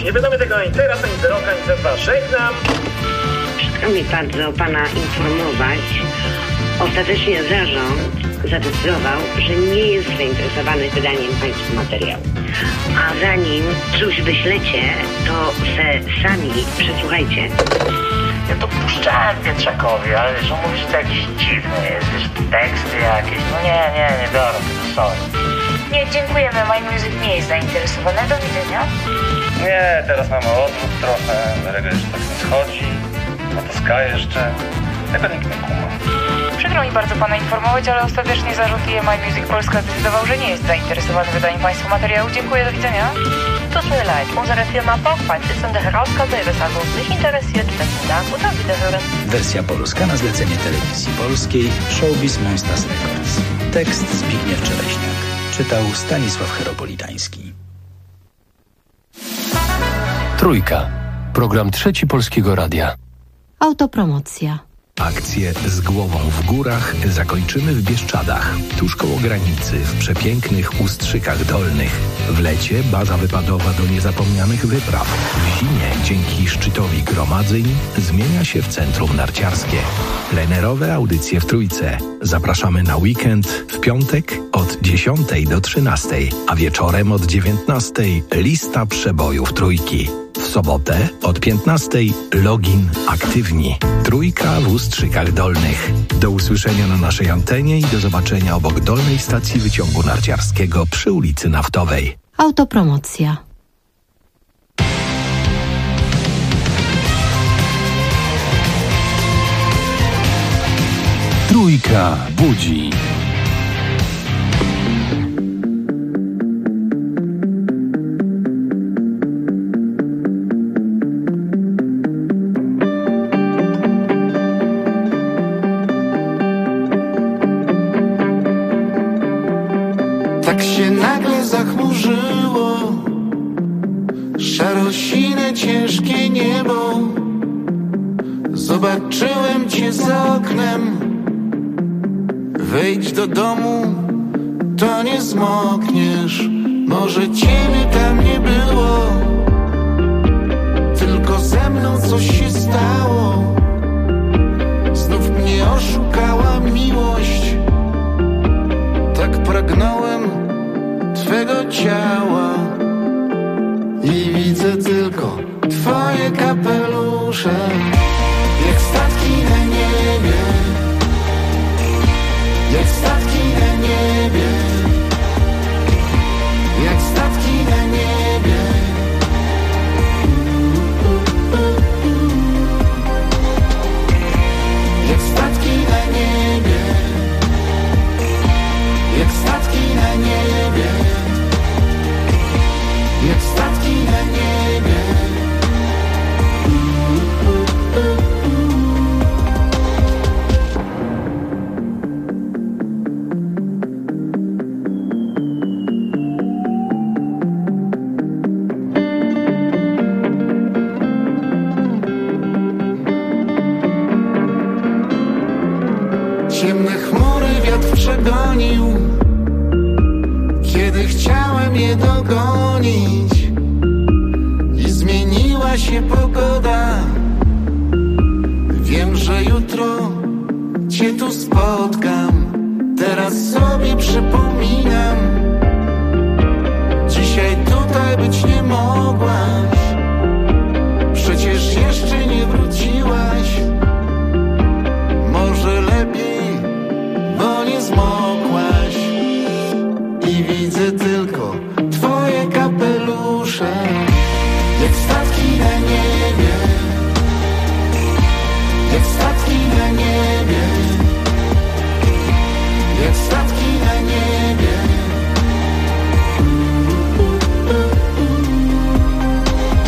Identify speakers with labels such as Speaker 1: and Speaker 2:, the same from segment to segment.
Speaker 1: Cześć, nie wiadomo tego ani teraz, ani za rok, ani za dwa. Żegnam.
Speaker 2: Przykro mi bardzo pana informować. Ostatecznie zarząd zadecydował, że nie jest zainteresowany wydaniem państwu materiału. A zanim coś wyślecie, to se sami przesłuchajcie.
Speaker 3: Ja to puszczałem Pietrzakowi, ale wiesz, on mówi, że to jakiś dziwny jest, wiesz, teksty jakieś. No nie biorę tego, sorry.
Speaker 4: Nie, dziękujemy, My Music nie jest zainteresowany. Do widzenia.
Speaker 5: Nie, teraz mamy odwrót trochę, reggae już tak nie schodzi, a to ska jeszcze, tego nikt nie kuma.
Speaker 4: Przykro mi bardzo pana informować, ale ostatecznie zarząd My Music Polska zdecydował, że nie jest zainteresowany wydaniem państwu materiału. Dziękuję, do widzenia.
Speaker 6: Tut mir leid, unsere Firma Bauchwald des Herausgabe des Albums nicht interessiert. Besten Dank und auf Wiederhören.
Speaker 7: Wersja polska na zlecenie Telewizji Polskiej Showbiz Monsters Records. Tekst Zbigniew Czereśniak. Czytał Stanisław Heropolitański.
Speaker 8: Trójka. Program Trzeci Polskiego Radia.
Speaker 9: Autopromocja.
Speaker 10: Akcję Z głową w górach zakończymy w Bieszczadach, tuż koło granicy, w przepięknych Ustrzykach Dolnych. W lecie baza wypadowa do niezapomnianych wypraw. W zimie, dzięki szczytowi gromadzeń, zmienia się w centrum narciarskie. Plenerowe audycje w Trójce. Zapraszamy na weekend w piątek od 10 do 13, a wieczorem od 19 lista przebojów Trójki. W sobotę od 15 login aktywni. Trójka w Ustrzykach Dolnych. Do usłyszenia na naszej antenie i do zobaczenia obok dolnej stacji wyciągu narciarskiego przy ulicy Naftowej.
Speaker 9: Autopromocja.
Speaker 8: Trójka budzi.
Speaker 11: Tak się nagle zachmurzyło, szarosine, ciężkie niebo. Zobaczyłem cię za oknem. Wejdź do domu, to nie zmokniesz. Może ciebie tam nie było, tylko ze mną coś się stało. Znów mnie oszukała miłość. Tak pragnąłem twego ciała i widzę tylko twoje kapelusze, jak statki na niebie, jak statki na niebie, jak statki na niebie. Jak statki na niebie, jak statki na niebie, jak statki na niebie. Ciemne chmury wiatr przegonił, kiedy chciałem je dogonić. I zmieniła się pogoda. Wiem, że jutro cię tu spotkam. Teraz sobie przypominam, dzisiaj tutaj być nie mogłaś. Przecież jeszcze nie wróciłaś. Może lepiej, bo nie zmokłaś. I widzę tylko twoje kapelusze, jak statki na niebie, jak statki na niebie, jak statki na niebie.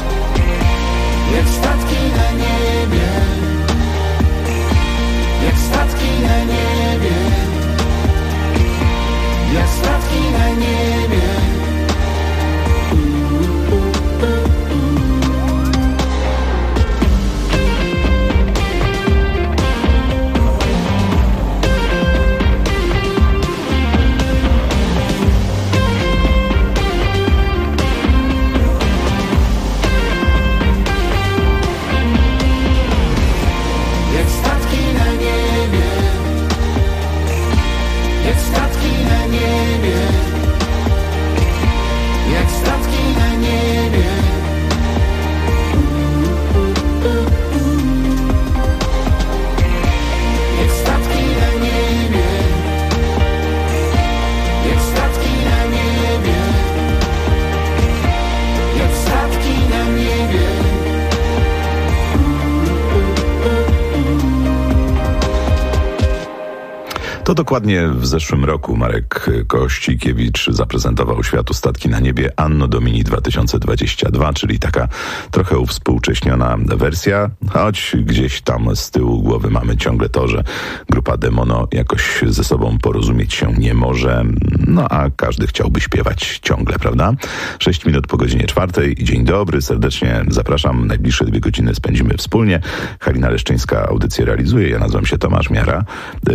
Speaker 12: To dokładnie w zeszłym roku Marek Kościkiewicz zaprezentował światu statki na niebie Anno Domini 2022, czyli taka trochę uwspółcześniona wersja, choć gdzieś tam z tyłu głowy mamy ciągle to, że grupa Demono jakoś ze sobą porozumieć się nie może, no a każdy chciałby śpiewać ciągle, prawda? 6 minut po godzinie 4. Dzień dobry, serdecznie zapraszam. Najbliższe 2 godziny spędzimy wspólnie. Halina Leszczyńska audycję realizuje, ja nazywam się Tomasz Miara.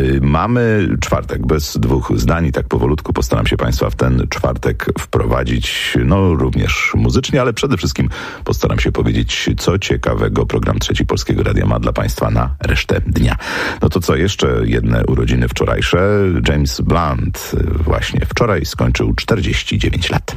Speaker 12: Mamy czwartek bez 2 zdań i tak powolutku postaram się Państwa w ten czwartek wprowadzić, no również muzycznie, ale przede wszystkim postaram się powiedzieć, co ciekawego program Trzeci Polskiego Radia ma dla Państwa na resztę dnia. No to co, jeszcze jedne urodziny wczorajsze. James Blunt właśnie wczoraj skończył 49 lat.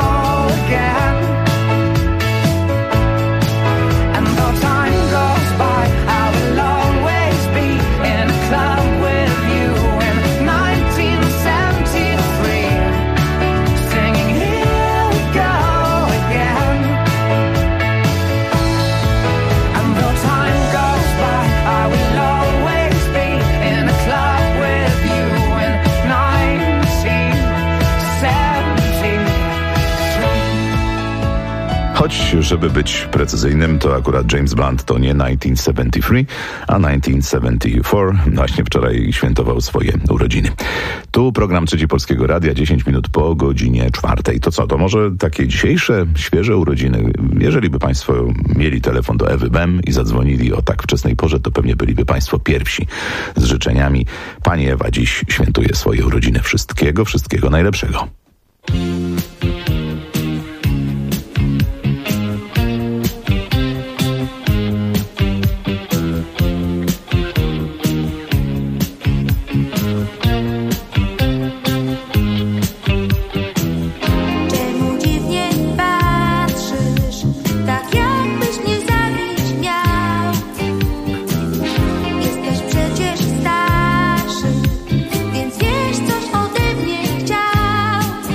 Speaker 11: Time goes by.
Speaker 12: Choć, żeby być precyzyjnym, to akurat James Blunt to nie 1973, a 1974. Właśnie wczoraj świętował swoje urodziny. Tu program Trzeci Polskiego Radia, 10 minut po godzinie 4. To co, to może takie dzisiejsze, świeże urodziny? Jeżeli by Państwo mieli telefon do Ewy Bem i zadzwonili o tak wczesnej porze, to pewnie byliby Państwo pierwsi z życzeniami. Pani Ewa dziś świętuje swoje urodziny. Wszystkiego najlepszego.
Speaker 13: Więc wiesz, coś ode mnie chciał.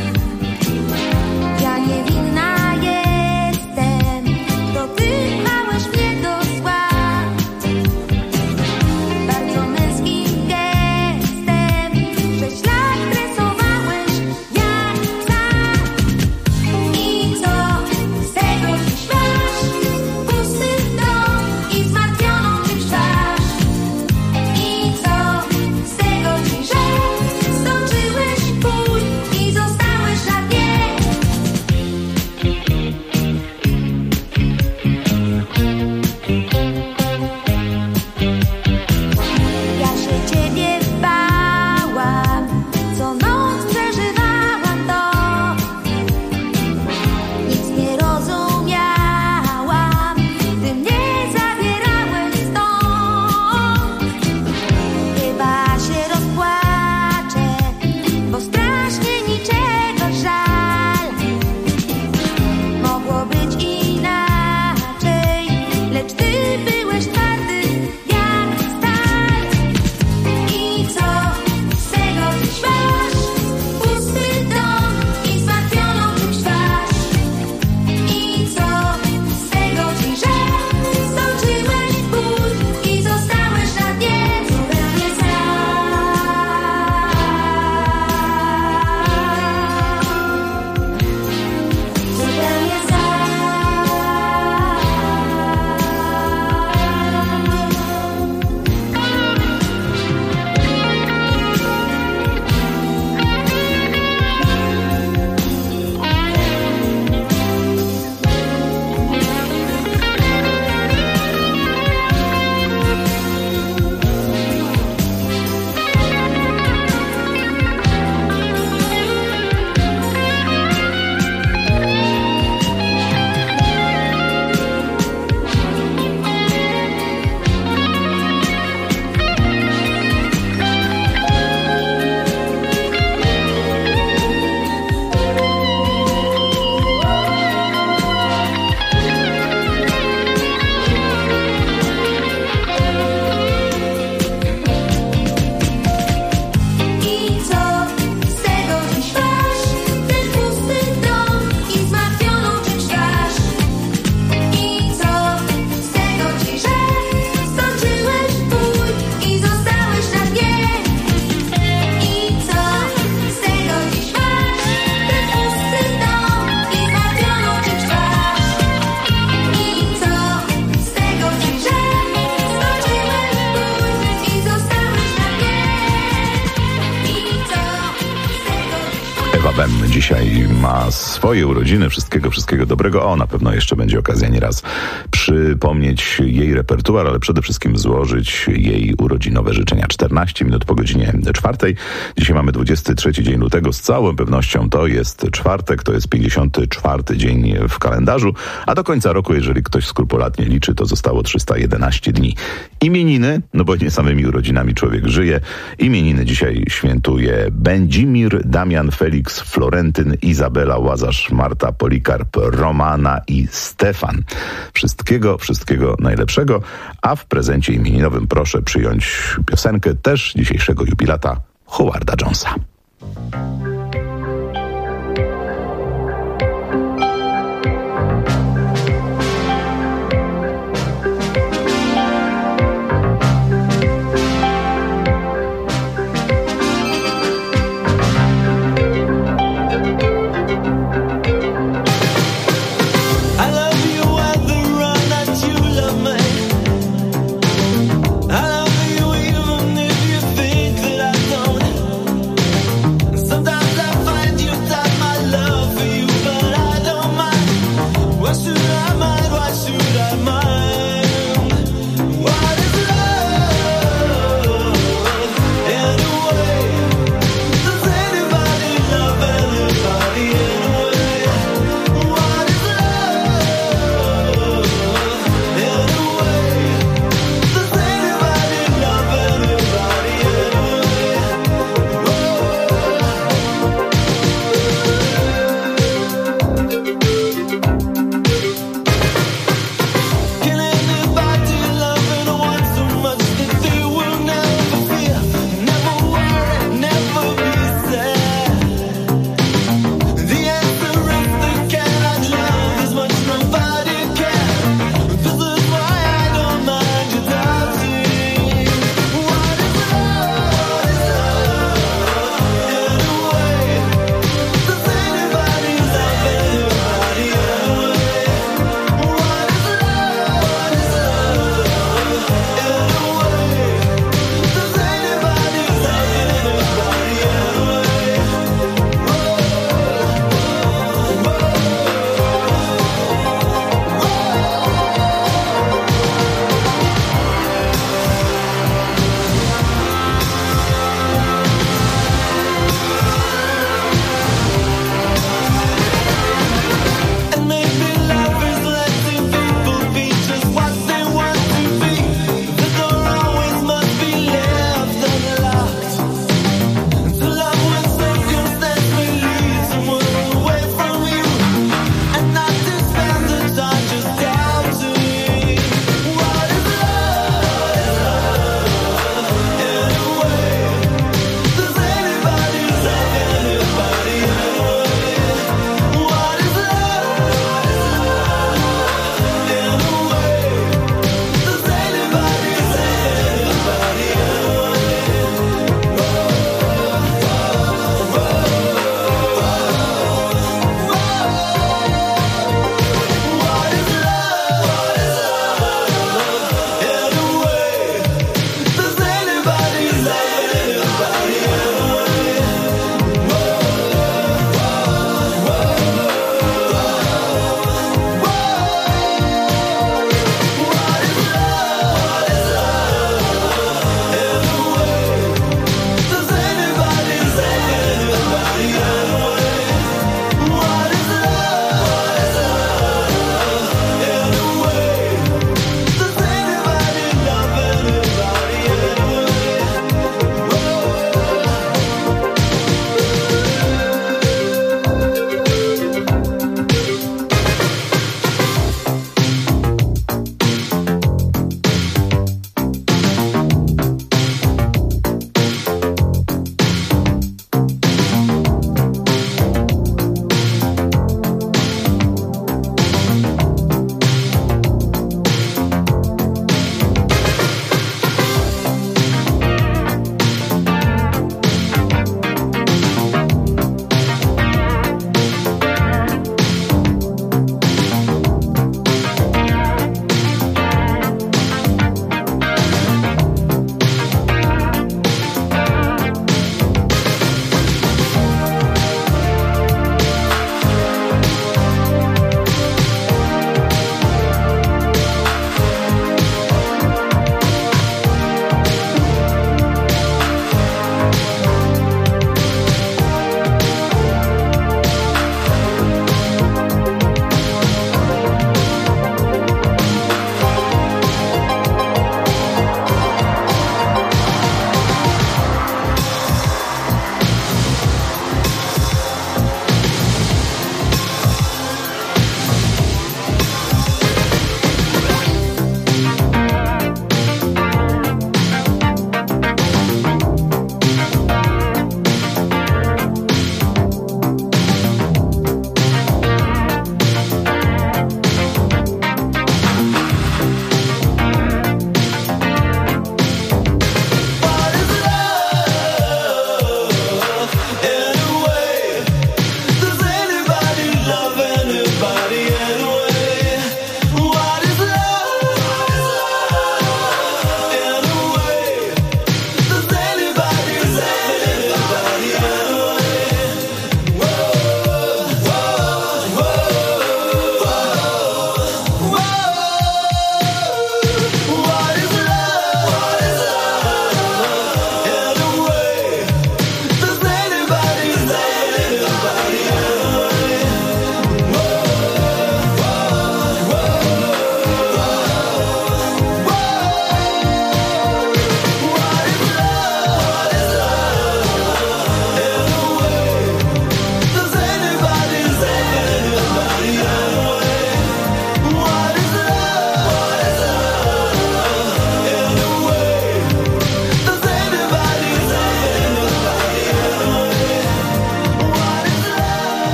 Speaker 12: Bem dzisiaj ma swoje urodziny. Wszystkiego dobrego. O, na pewno jeszcze będzie okazja nieraz przypomnieć jej repertuar, ale przede wszystkim złożyć jej urodzinowe życzenia. 14 minut po godzinie 4. Dzisiaj mamy 23 dzień lutego. Z całą pewnością to jest czwartek, to jest 54 dzień w kalendarzu, a do końca roku, jeżeli ktoś skrupulatnie liczy, to zostało 311 dni. Imieniny, no bo nie samymi urodzinami człowiek żyje. Imieniny dzisiaj świętuje Będzimir, Damian, Felix, Florentyn, Izabela, Łazarz, Marta, Polikarp, Romana i Stefan. Wszystkiego najlepszego, a w prezencie imieninowym proszę przyjąć piosenkę też dzisiejszego jubilata Howarda Jonesa.
Speaker 11: I love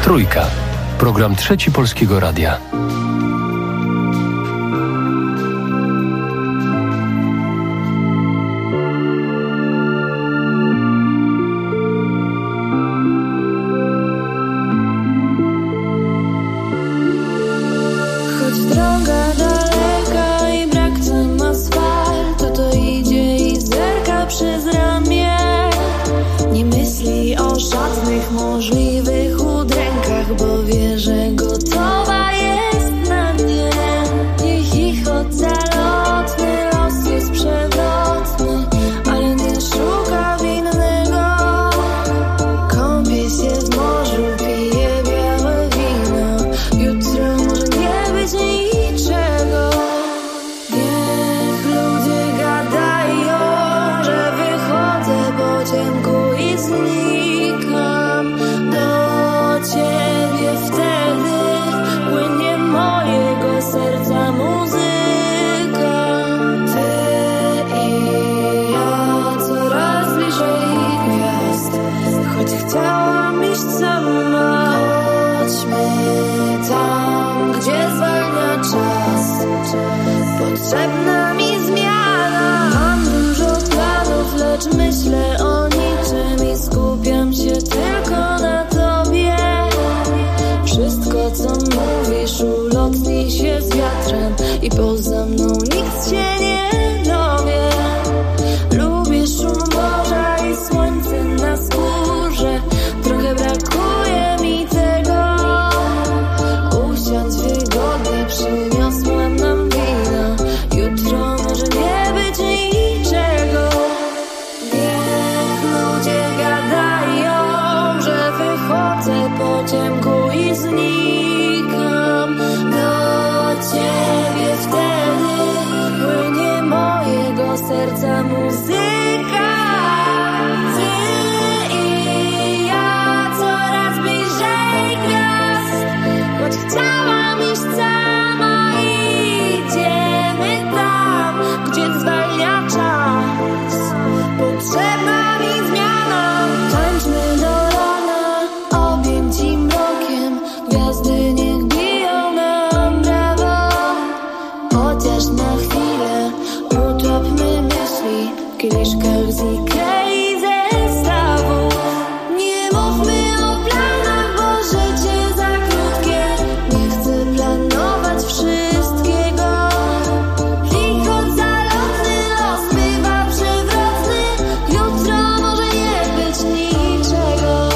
Speaker 8: Trójka. Program Trzeci Polskiego Radia.
Speaker 14: Możliwych udrękach, bo wie, że gotowa jest na mnie. Niech ich ocalotny los jest przewrotny, ale nie szuka winnego. Kąpie się w morzu, pije białe wino. Jutro może nie być niczego. Niech ludzie gadają, że wychodzę po ciemku i znikam. Ciebie wtedy płynie mojego serca muzyka. Ty i ja coraz bliżej gwiazd, choć chciałam iść sama. Chodźmy tam, gdzie zwalnia czas. Potrzebna mi zmiana. Mam dużo planów, lecz myślę o niczym i skupiam się tylko na tobie. Wszystko, co mówisz, ulotni się z wiatrem i poza mną nikt się nie dowie. Lubię szum morza i słońce na skórze. Trochę brakuje mi tego. Usiądź wygodnie, przyniosłam nam wino. Jutro może nie być niczego. Niech ludzie gadają, że wychodzę po ciemku i znikam. Do ciebie wtedy płynie mojego serca muzyka. Ty i ja coraz bliżej gwiazd, choć chciałam iść sama. Idziemy tam, gdzie zwalnia czas. Potrzebna mi zmiana. Tańczmy do rana, objęci mrokiem. Gwiazdy niech biją nam brawo. Chociaż na chwilę utopmy myśli w kieliszkach z Ikei zestawów. Nie mówmy o planach, bo życie za krótkie. Nie chcę planować wszystkiego. Licho zalotny, los bywa przewrotny. Jutro może nie być niczego.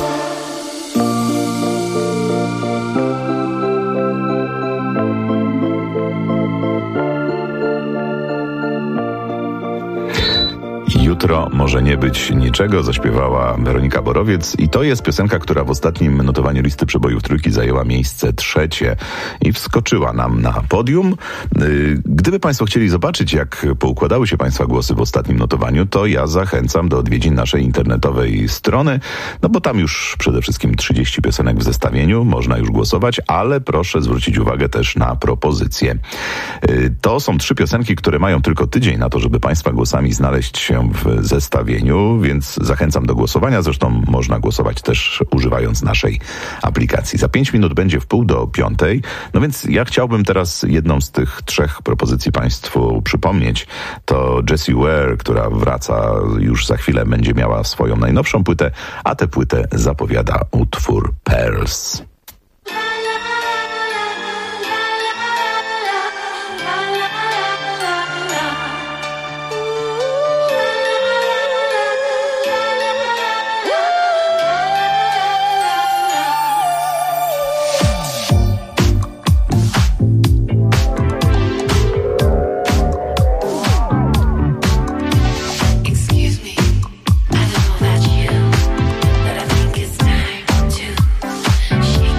Speaker 12: Jutro może nie być niczego, zaśpiewała Weronika Borowiec i to jest piosenka, która w ostatnim notowaniu listy przebojów Trójki zajęła miejsce 3. i wskoczyła nam na podium. Gdyby Państwo chcieli zobaczyć, jak poukładały się Państwa głosy w ostatnim notowaniu, to ja zachęcam do odwiedzin naszej internetowej strony, no bo tam już przede wszystkim 30 piosenek w zestawieniu, można już głosować, ale proszę zwrócić uwagę też na propozycje. To są 3 piosenki, które mają tylko tydzień na to, żeby Państwa głosami znaleźć się w zestawieniu, więc zachęcam do głosowania. Zresztą można głosować też używając naszej aplikacji. Za 5 minut będzie 4:30. No więc ja chciałbym teraz jedną z tych 3 propozycji Państwu przypomnieć. To Jessie Ware, która wraca już za chwilę, będzie miała swoją najnowszą płytę, a tę płytę zapowiada utwór Pearls.
Speaker 13: She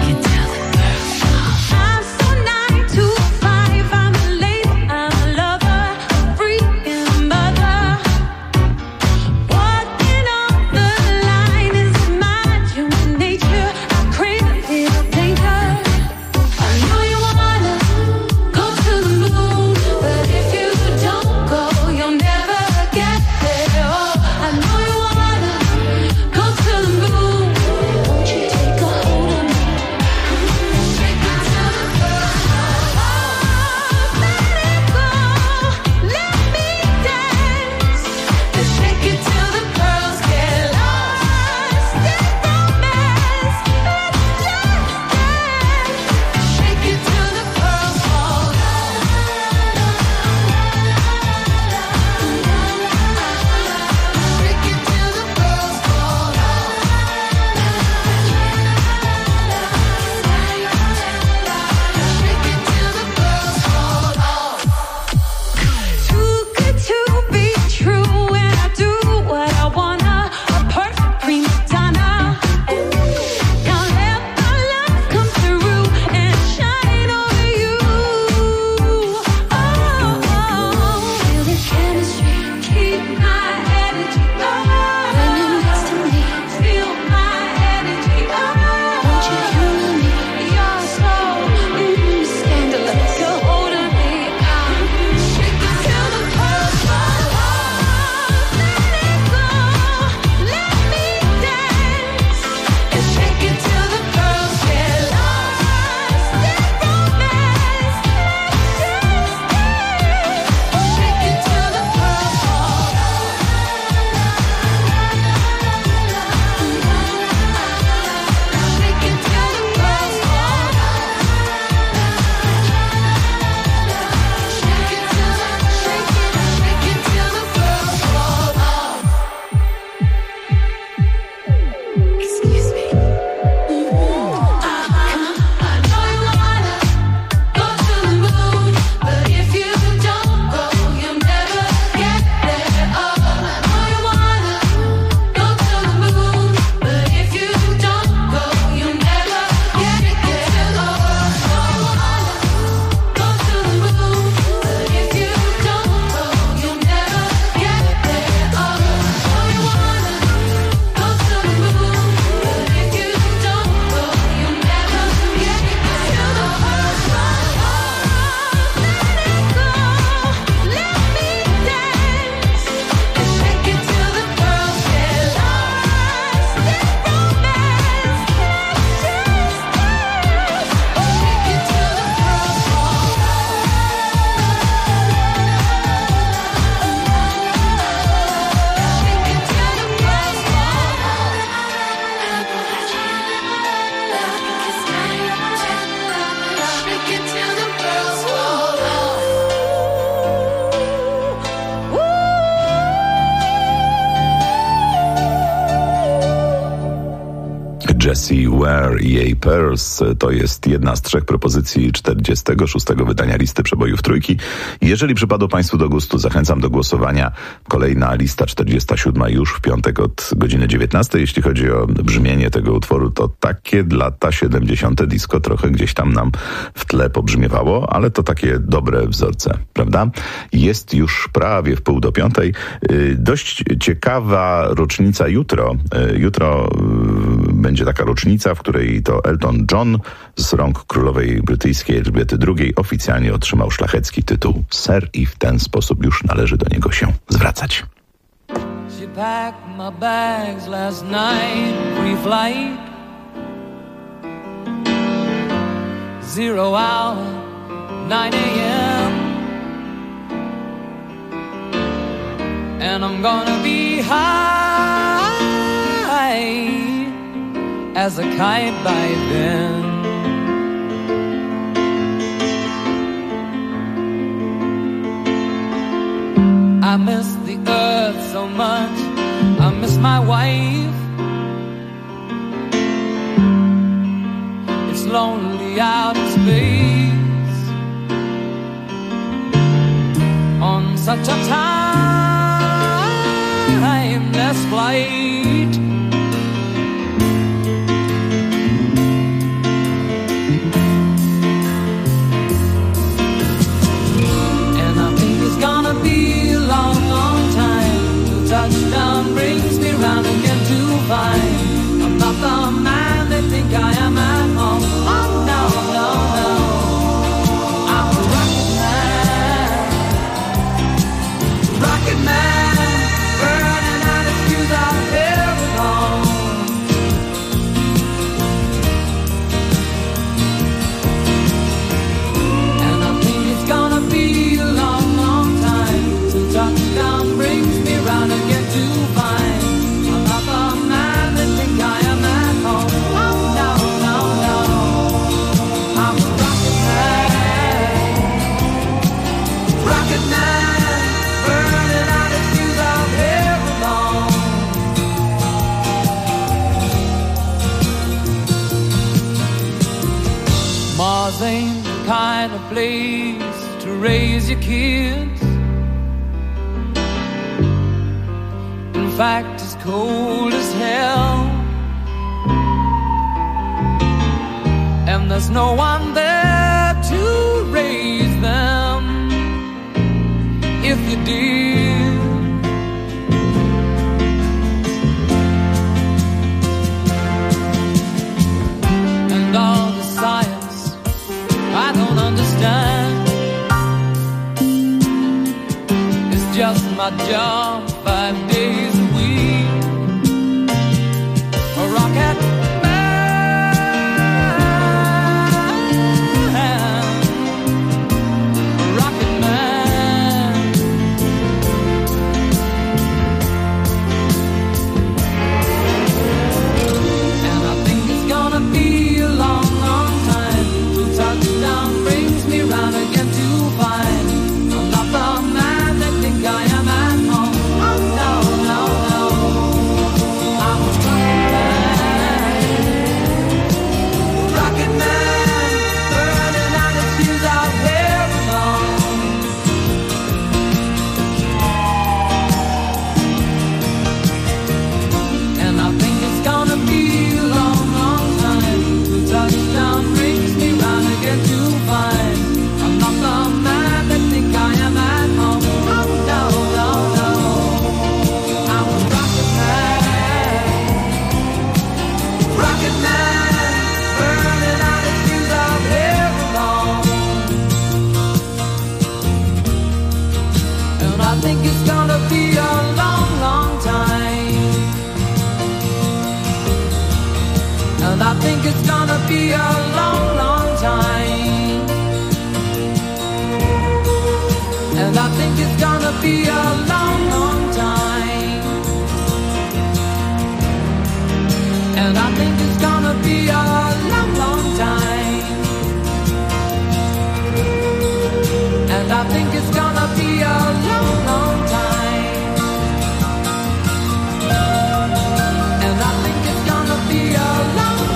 Speaker 12: Jessie Ware i jej Pearls. To jest jedna z 3 propozycji 46. wydania listy przebojów trójki. Jeżeli przypadło Państwu do gustu, zachęcam do głosowania. Kolejna lista 47 już w piątek od godziny 19. Jeśli chodzi o brzmienie tego utworu, to takie lata 70. disco trochę gdzieś tam nam w tle pobrzmiewało, ale to takie dobre wzorce, prawda? Jest już prawie w 4:30. Dość ciekawa rocznica jutro. Jutro będzie taka rocznica, w której to Elton John z rąk królowej brytyjskiej Elżbiety II oficjalnie otrzymał szlachecki tytuł Sir i w ten sposób już należy do niego się zwracać.
Speaker 15: She packed my bags last night, pre-flight, 0 hour, 9 a.m. And I'm gonna be high as a kite by then. I miss the earth so much, I miss my wife. It's lonely out in space on such a timeless flight. And I think it's gonna be a long, long time till touchdown brings me round again to find I'm not the man they think I am at home. Oh no, no, no, I'm a rocket man, burning out his fuse out here at home. And I think it's gonna be a long, long time till touchdown brings me round again to find I'm not the man they think I am at home. Oh no, no, no, I'm a rocket man, burning out his fuse out here alone. Mars ain't the kind of place to raise your kids. In fact, it's cold as hell, and there's no one there to raise them if you did. And all the science I don't understand, it's just my job 5 days a week. A rocket be a long, long time. And I think it's gonna be a long, long time. And I think it's gonna be a long, long time. And I think it's gonna be a long, long time. And I think it's gonna be a long, long time.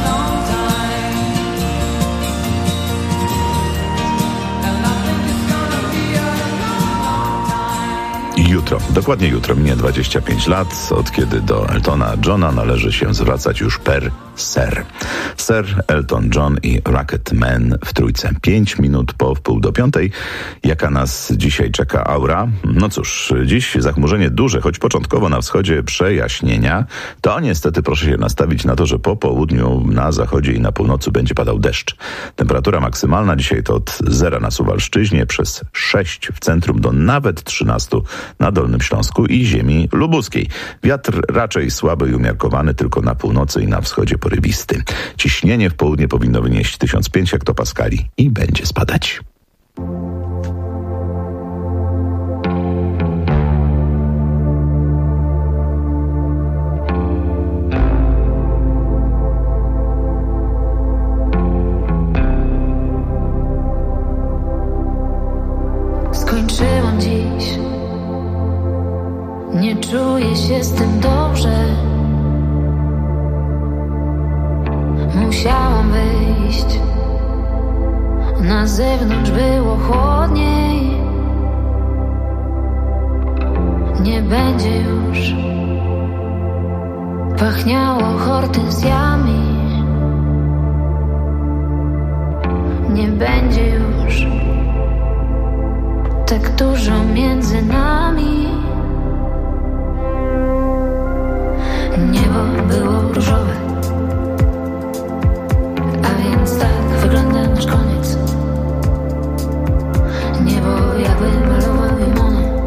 Speaker 12: jutro. Dokładnie jutro minie 25 lat, od kiedy do Eltona Johna należy się zwracać już per Sir. Sir Elton John i Rocketman w trójce. 5 minut po 4:30. Jaka nas dzisiaj czeka aura? No cóż, dziś zachmurzenie duże, choć początkowo na wschodzie przejaśnienia. To niestety proszę się nastawić na to, że po południu na zachodzie i na północy będzie padał deszcz. Temperatura maksymalna dzisiaj to od 0 na Suwalszczyźnie, przez 6 w centrum do nawet 13 na Dolnym Śląsku i ziemi lubuskiej. Wiatr raczej słaby i umiarkowany, tylko na północy i na wschodzie porywisty. Ciśnienie w południe powinno wynieść 1005 hektopaskali i będzie spadać.
Speaker 14: Skończyłam dziś. Nie czuję się z tym dobrze. Musiałam wyjść. Na zewnątrz było chłodniej. Nie będzie już pachniało hortensjami. Nie będzie już tak dużo między nami. Niebo było różowe, a więc tak wygląda nasz koniec. Niebo jakby malował limony.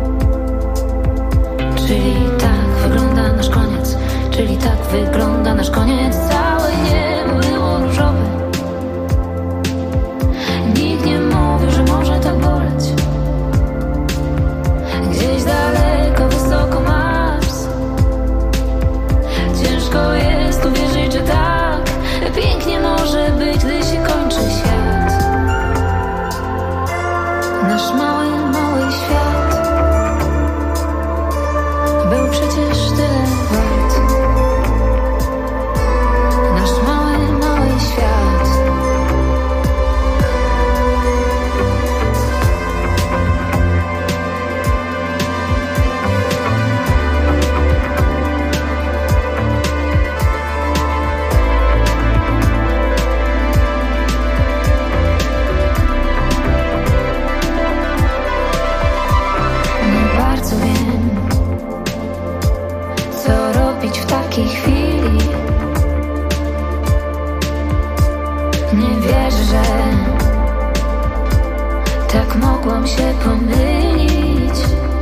Speaker 14: Czyli tak wygląda nasz koniec. Czyli tak wygląda nasz koniec. Całe niebo było różowe. Nikt nie mówił, że może tak boleć. Gdzieś daleko, wysoko Mars. Ciężko jest uwierzyć, że tak pięknie może być, gdy się kończy świat. Nasz mały, mały świat był przecież tyle wart. Nasz mały, mały świat. W takiej chwili nie wierzę, że tak mogłam się pomylić.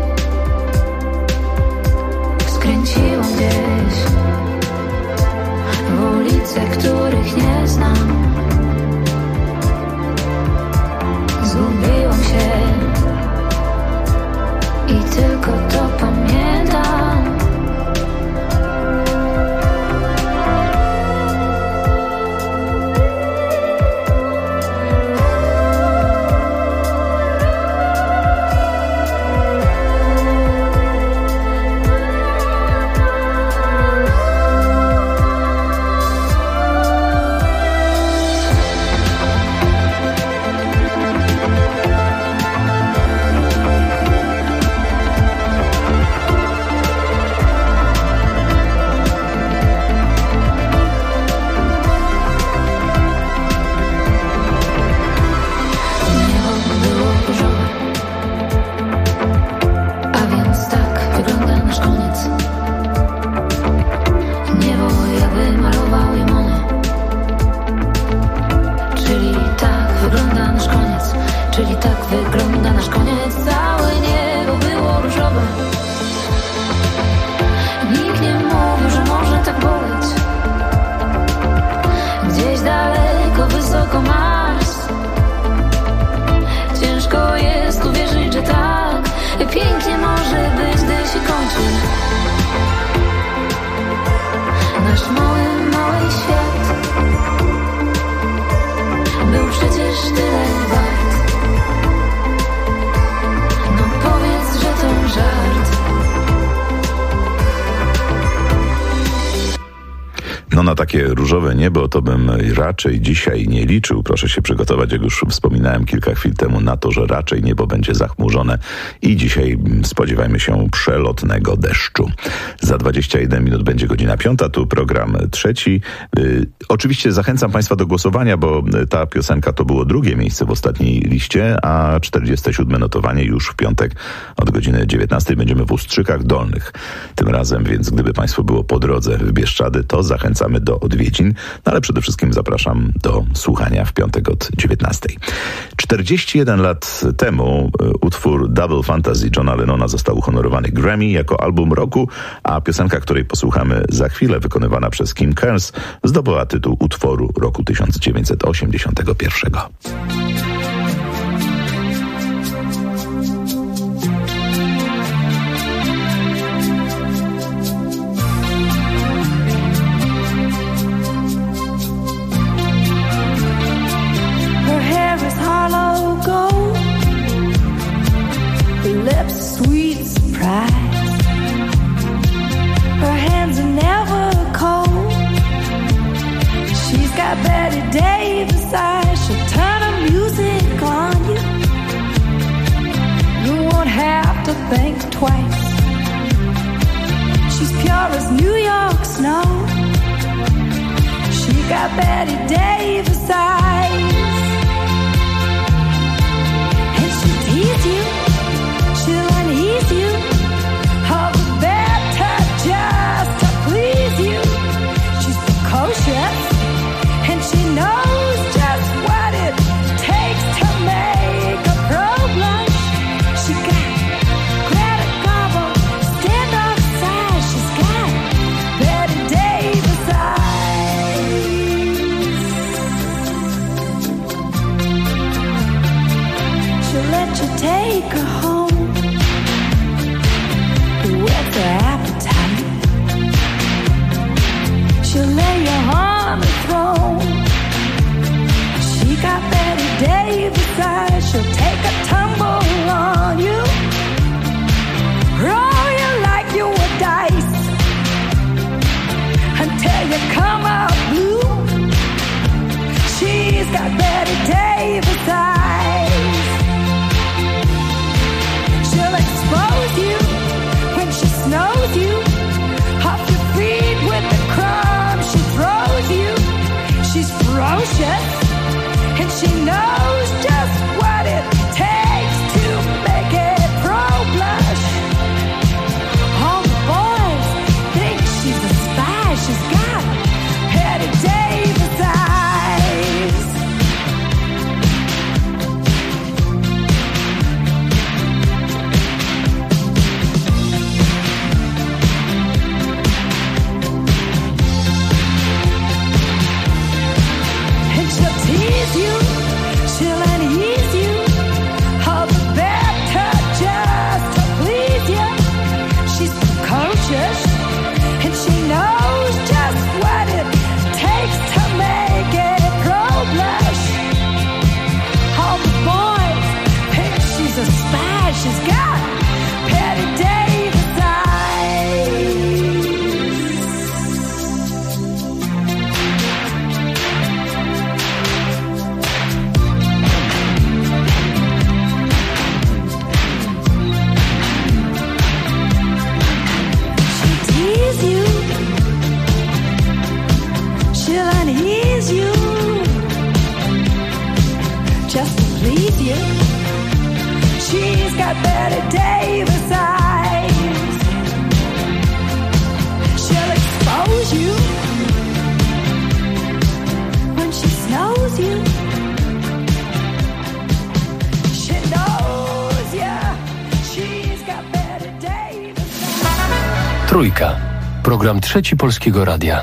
Speaker 14: Skręciłam gdzieś w ulice, których nie znam. Zgubiłam się i tylko to pamiętam.
Speaker 12: na takie różowe niebo to bym raczej dzisiaj nie liczył. Proszę się przygotować, jak już wspominałem kilka chwil temu, na to, że raczej niebo będzie zachmurzone i dzisiaj spodziewajmy się przelotnego deszczu. Za 21 minut będzie godzina 5, tu program trzeci. Oczywiście zachęcam Państwa do głosowania, bo ta piosenka to było drugie miejsce w ostatniej liście, a 47 notowanie już w piątek od godziny 19 będziemy w Ustrzykach Dolnych. Tym razem, więc gdyby Państwu było po drodze w Bieszczady, to zachęcamy do odwiedzin, no ale przede wszystkim zapraszam do słuchania w piątek od 19. 41 lat temu utwór Double Fantasy Johna Lennona został uhonorowany Grammy jako album roku, a piosenka, której posłuchamy za chwilę, wykonywana przez Kim Carnes, zdobyła tytuł utworu roku 1981.
Speaker 15: Lips, sweet surprise. Her hands are never cold. She's got Betty Davis eyes. She'll turn her music on you. You won't have to think twice. She's pure as New York snow. She got Betty Davis eyes. And she'll tease you. She'll unease you, all the better just to please you. She's precocious, and she knows just what it takes to make a pro blush. She got Greta Garbo, stand off side. She's got Betty Davis eyes. She'll let you take her home. Whet's her appetite? She'll lay you on the throne. She got Betty Davis eyes. She'll take a tumble on you, roll you like you were dice, until you come out blue. She's got Betty Davis eyes. She'll expose you when she snows you, off your feet with the crumbs she throws you. She's ferocious, and she knows just what it takes to make it pro blush. All the boys think she's a spy. She's got Betty Davis eyes. You, she'll unease you, all the better just to please you. She's precocious, and she knows just what it takes to make it pro blush. All the boys think she's a spy. She's got Betty Davis eyes. You just to please you. She's got Betty Davis eyes. She'll expose you when she snows you. She knows ya. She's got Betty Davis eyes.
Speaker 8: Trójka. Program Trzeci Polskiego Radia.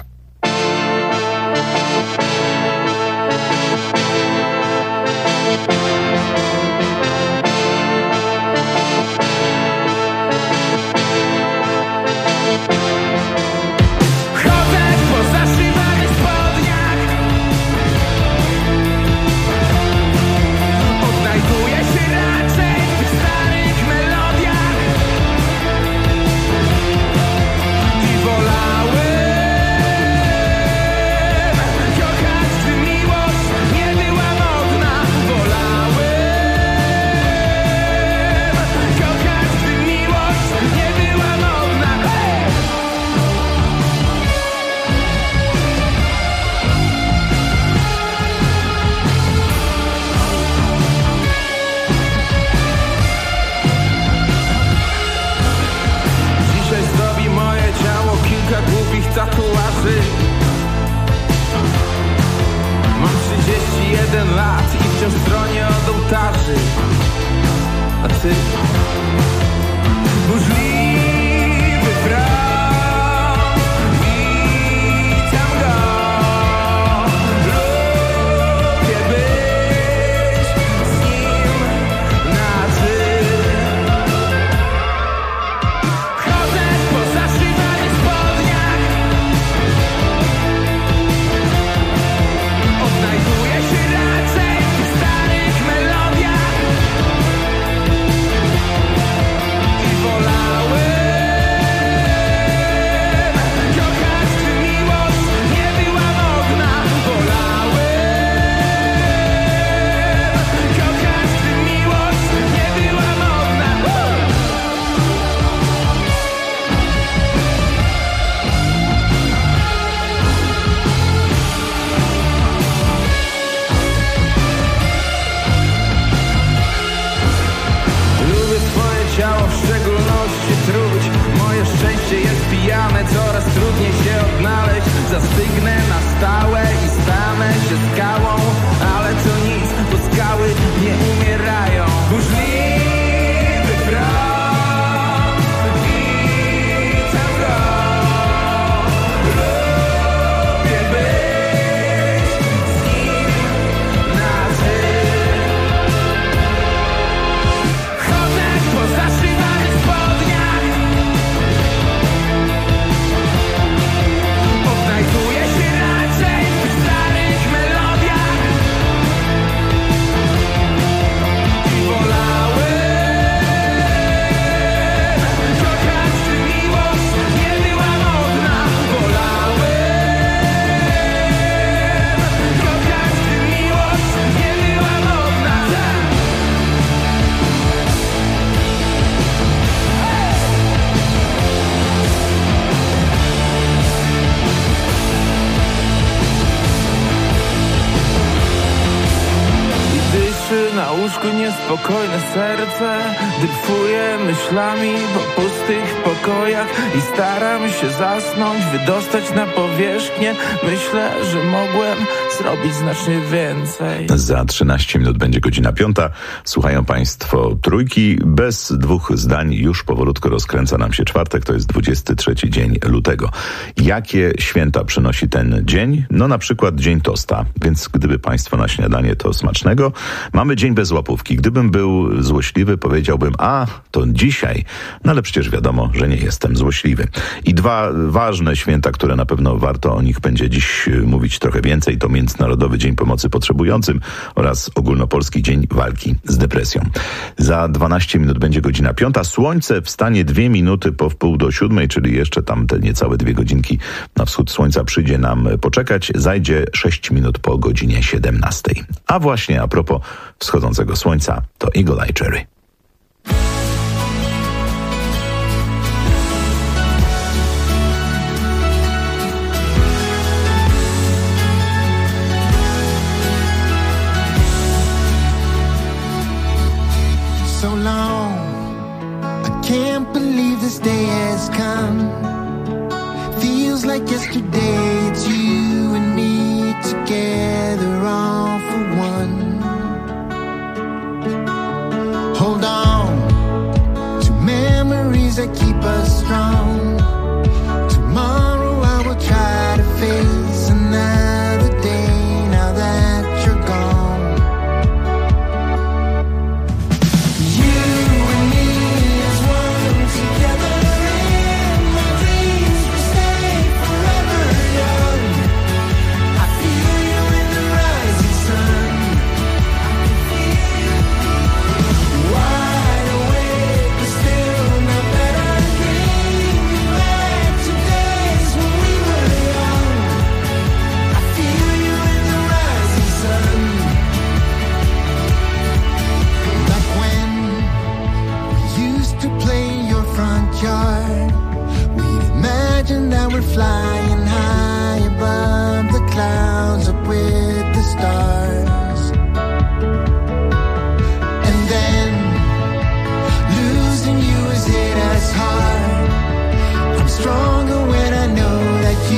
Speaker 15: Wolałem
Speaker 11: tatuaży. Mam 31 lat i wciąż stronię od ołtarzy. A ty? Burzliwy front, witam go. Lubię być z nim na ty. Chodzę po zaszywanych spodniach, odnajduję się raczej w starych melodiach i wolałem kochać, gdy miłość nie była modna. Wolałem kochać, gdy miłość nie była modna. Lubię swoje ciało, w szczególności truć. Moje szczęście jest pijane, coraz trudniej się odnaleźć. Zastygnę na stałe i stanę się skałą, ale to nic, bo skały nie umierają. Burzliwy front, witam go. Lubię być z nim na ty. Chodzę po zaszywanych spodniach, odnajduję się raczej w starych melodiach i wolałem kochać, gdy miłość nie była modna. Wolałem kochać, gdy miłość nie była modna. I dyszy na łóżku niespokojne serce, dryfuję myślami po pustych pokojach i staram się zasnąć, wydostać na powierzchnię. Myślę, że mogłem zrobić znacznie więcej.
Speaker 12: Za 13 minut będzie godzina 5. Słuchają Państwo Trójki. Bez dwóch zdań już powolutku rozkręca nam się czwartek. To jest 23 dzień lutego. Jakie święta przynosi ten dzień? No na przykład dzień tosta. Więc gdyby Państwo na śniadanie, to smacznego. Mamy dzień bez łapówki. Gdybym był złośliwy, powiedziałbym, to dzisiaj. No ale przecież wiadomo, że nie jestem złośliwy. I dwa ważne święta, które na pewno warto o nich będzie dziś mówić trochę więcej, to Międzynarodowy Dzień Pomocy Potrzebującym oraz Ogólnopolski Dzień Walki z Depresją. Za 12 minut będzie godzina 5. Słońce wstanie 2 minuty po wpół do 7, czyli jeszcze tam te niecałe 2 godzinki na wschód słońca przyjdzie nam poczekać. Zajdzie 6 minut po godzinie 17. A właśnie a propos wschodzącego słońca, to Eagle Eye Cherry.
Speaker 11: So long, I can't believe this day has come. Feels like yesterday, it's you and me together, all for one. Hold on to memories that keep us strong. Tomorrow I will try to face another day now that you're gone. We're flying high above the clouds, up with the stars. And then losing you has hit us hard. I'm stronger when I know that you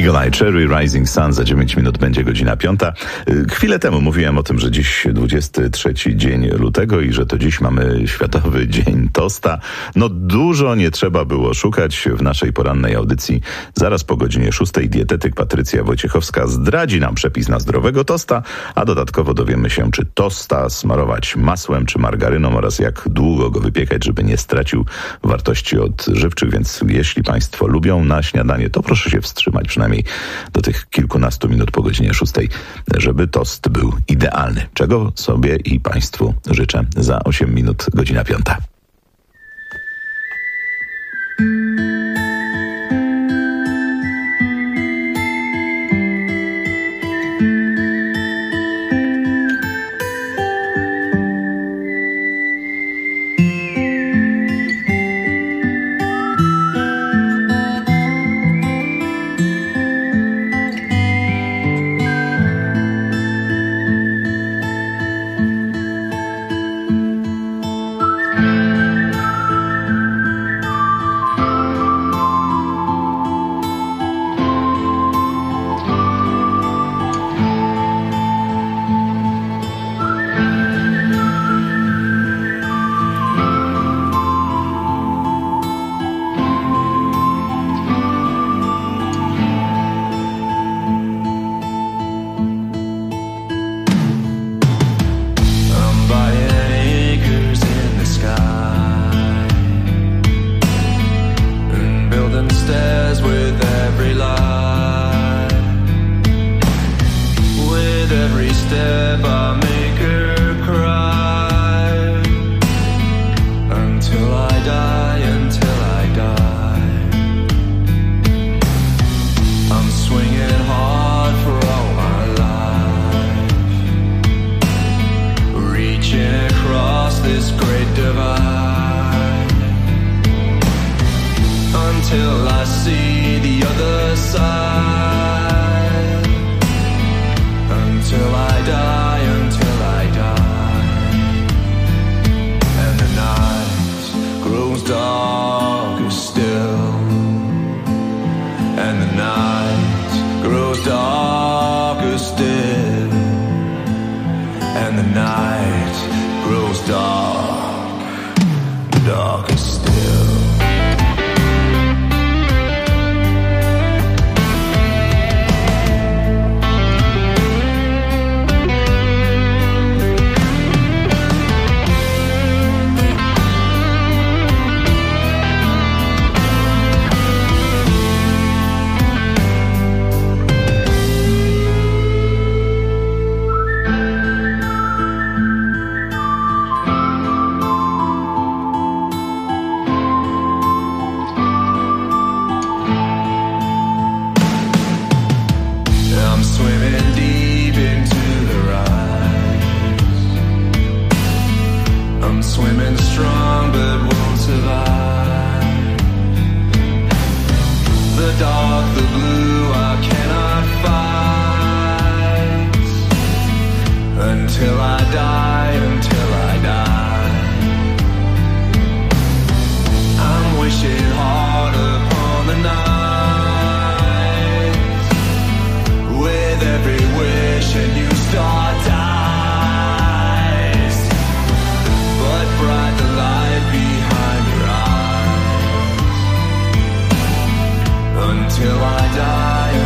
Speaker 12: Eagle Eye Cherry, Rising Sun, za 9 minut będzie godzina 5. Chwilę temu mówiłem o tym, że dziś 23 dzień lutego i że to dziś mamy Światowy Dzień Tosta. No dużo nie trzeba było szukać. W naszej porannej audycji zaraz po godzinie 6 dietetyk Patrycja Wojciechowska zdradzi nam przepis na zdrowego tosta, a dodatkowo dowiemy się, czy tosta smarować masłem czy margaryną oraz jak długo go wypiekać, żeby nie stracił wartości odżywczych, więc jeśli Państwo lubią na śniadanie, to proszę się wstrzymać przynajmniej do tych kilkunastu minut po godzinie 6, żeby tost był idealny. Czego sobie i Państwu życzę za 8 minut, godzina 5.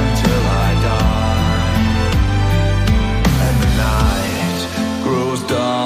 Speaker 11: Grows dark.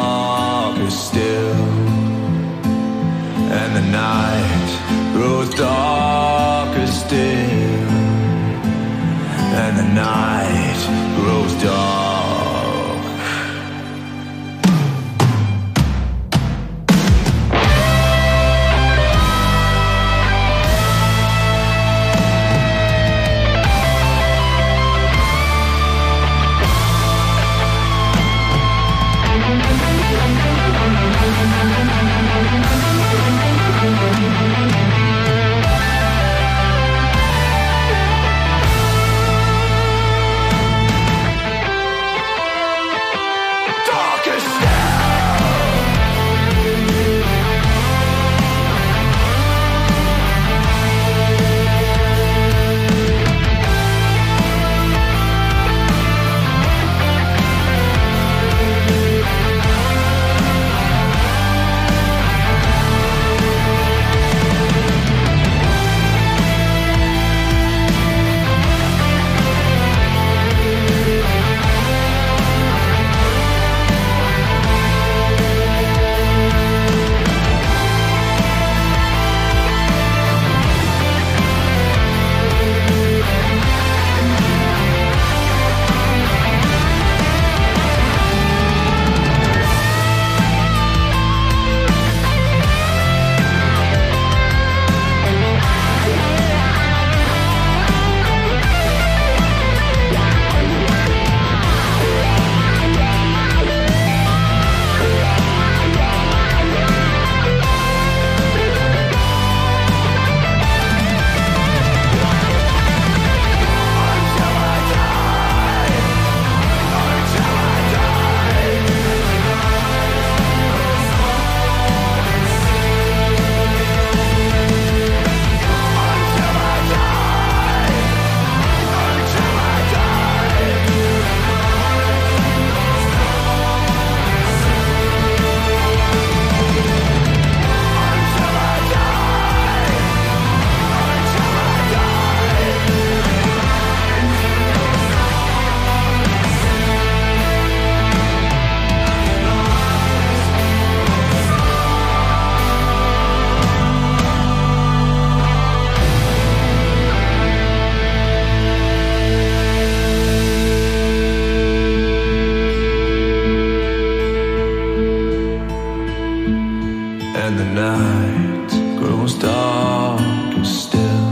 Speaker 11: the night grows dark still,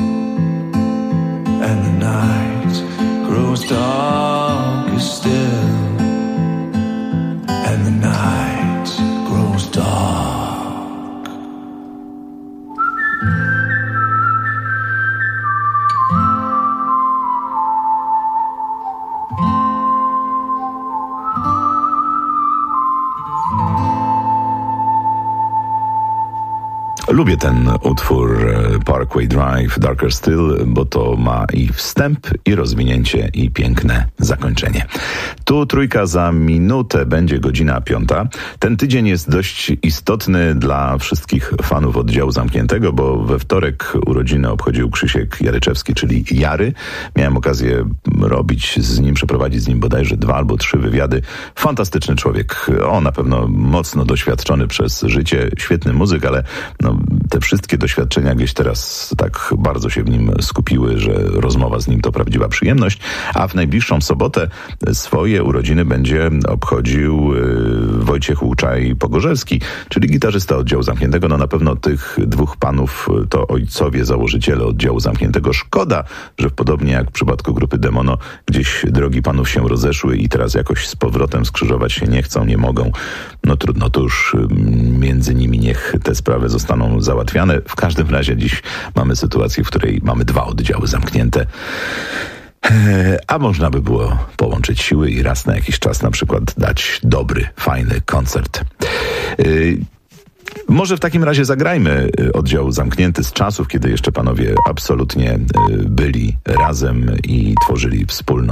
Speaker 11: and the night grows dark still, and the night grows dark.
Speaker 12: Lubię ten utwór Parkway Drive, Darker Still, bo to ma i wstęp, i rozwinięcie, i piękne zakończenie. Tu trójka za minutę, będzie godzina 5. Ten tydzień jest dość istotny dla wszystkich fanów Oddziału Zamkniętego, bo we wtorek urodziny obchodził Krzysiek Jaryczewski, czyli Jary. Miałem okazję przeprowadzić z nim bodajże 2 albo 3 wywiady. Fantastyczny człowiek. On na pewno mocno doświadczony przez życie, świetny muzyk, ale te wszystkie doświadczenia gdzieś teraz tak bardzo się w nim skupiły, że rozmowa z nim to prawdziwa przyjemność. A w najbliższą sobotę swoje urodziny będzie obchodził Wojciech Łuczaj-Pogorzelski, czyli gitarzysta Oddziału Zamkniętego. Na pewno tych 2 panów to ojcowie, założyciele Oddziału Zamkniętego. Szkoda, że podobnie jak w przypadku grupy Demono, gdzieś drogi panów się rozeszły i teraz jakoś z powrotem skrzyżować się nie chcą, nie mogą. No trudno, to już między nimi niech te sprawy zostaną załatwiane. W każdym razie dziś mamy sytuację, w której mamy 2 oddziały zamknięte. A można by było połączyć siły i raz na jakiś czas na przykład dać dobry, fajny koncert. Może w takim razie zagrajmy Oddział Zamknięty z czasów, kiedy jeszcze panowie absolutnie byli razem i tworzyli wspólną